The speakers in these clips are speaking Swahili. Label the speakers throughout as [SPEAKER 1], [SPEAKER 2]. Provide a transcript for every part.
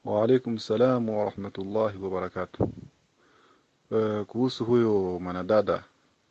[SPEAKER 1] Wa alaikum salam wa rahmatullahi wa barakatuh. Kuhusu huyo mwanadada,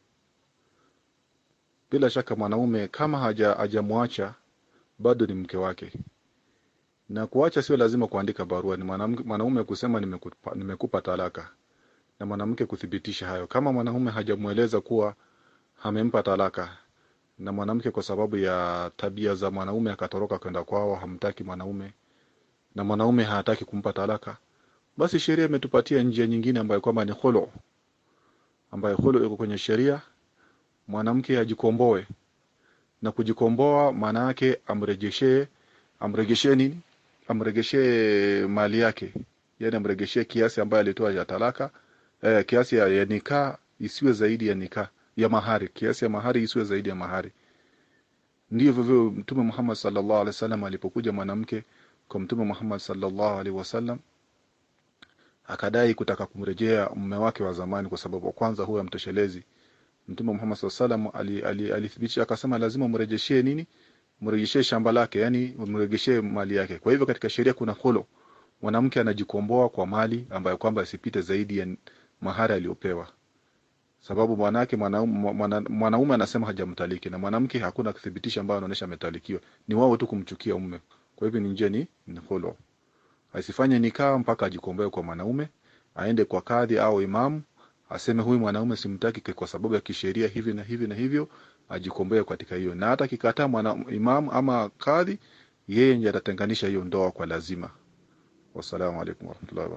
[SPEAKER 1] bila shaka mwanaume kama hajamuacha bado ni mke wake. Na kuacha sio lazima kuandika barua, ni mwanaume kusema nimekupa talaka. Na mwanamke kuthibitisha hayo. Kama mwanaume hajamueleza kuwa amempa talaka, na mwanamke kwa sababu ya tabia za mwanaume akatoroka kwenda kwao, hamtaki mwanaume, na mwanaume hataki kumpa talaka, basi sheria imetupatia njia nyingine ambayo kwamba ni khulu, ambayo khulu iko kwenye sheria. Mwanamke ajikomboe, na kujikomboa maana yake amregeshe nini? Amregeshe mali yake, yani amregeshe kiasi ambayo alitoa ya talaka, kiasi ya nikah isiwe zaidi ya nikah ya mahari, kiasi ya mahari isiwe zaidi ya mahari. Ndivyo vile Mtume Muhammad sallallahu alaihi wasallam alipokuja mwanamke kwa Mtume Muhammad sallallahu alaihi wasallam akadai kutaka kumrejea mume wake wa zamani kwa sababu kwanza huyo amtoshelezi. Mtume Muhammad sallallahu alaihi wasallam alithibitisha akasema lazima mrejeshie nini? Mrejeshie shamba lake, yani mrejeshie mali yake. Kwa hivyo katika sheria kuna khulu, mwanamke anajikomboa kwa mali ambayo kwamba isipite zaidi ya mahari aliyopewa. Sababu mwanake mwanaume anasema hajamtaliki, na mwanamke hakuna kuthibitisha ambayo anaonyesha ametalikiwa, ni wao tu kumchukia mume. Kwa hivyo ni njia ni khulu. Asifanye nikah mpaka ajikomboe kwa mwanaume, aende kwa kadhi au imamu, aseme huyu mwanaume simtaki kwa sababu ya kisheria hivi na hivi na hivyo, ajikomboe katika hiyo. Na hata kikataa imamu ama kadhi, yeye ndiye atatenganisha hiyo ndoa kwa lazima. Wassalamu alaikum warahmatullahi wabarakatuh.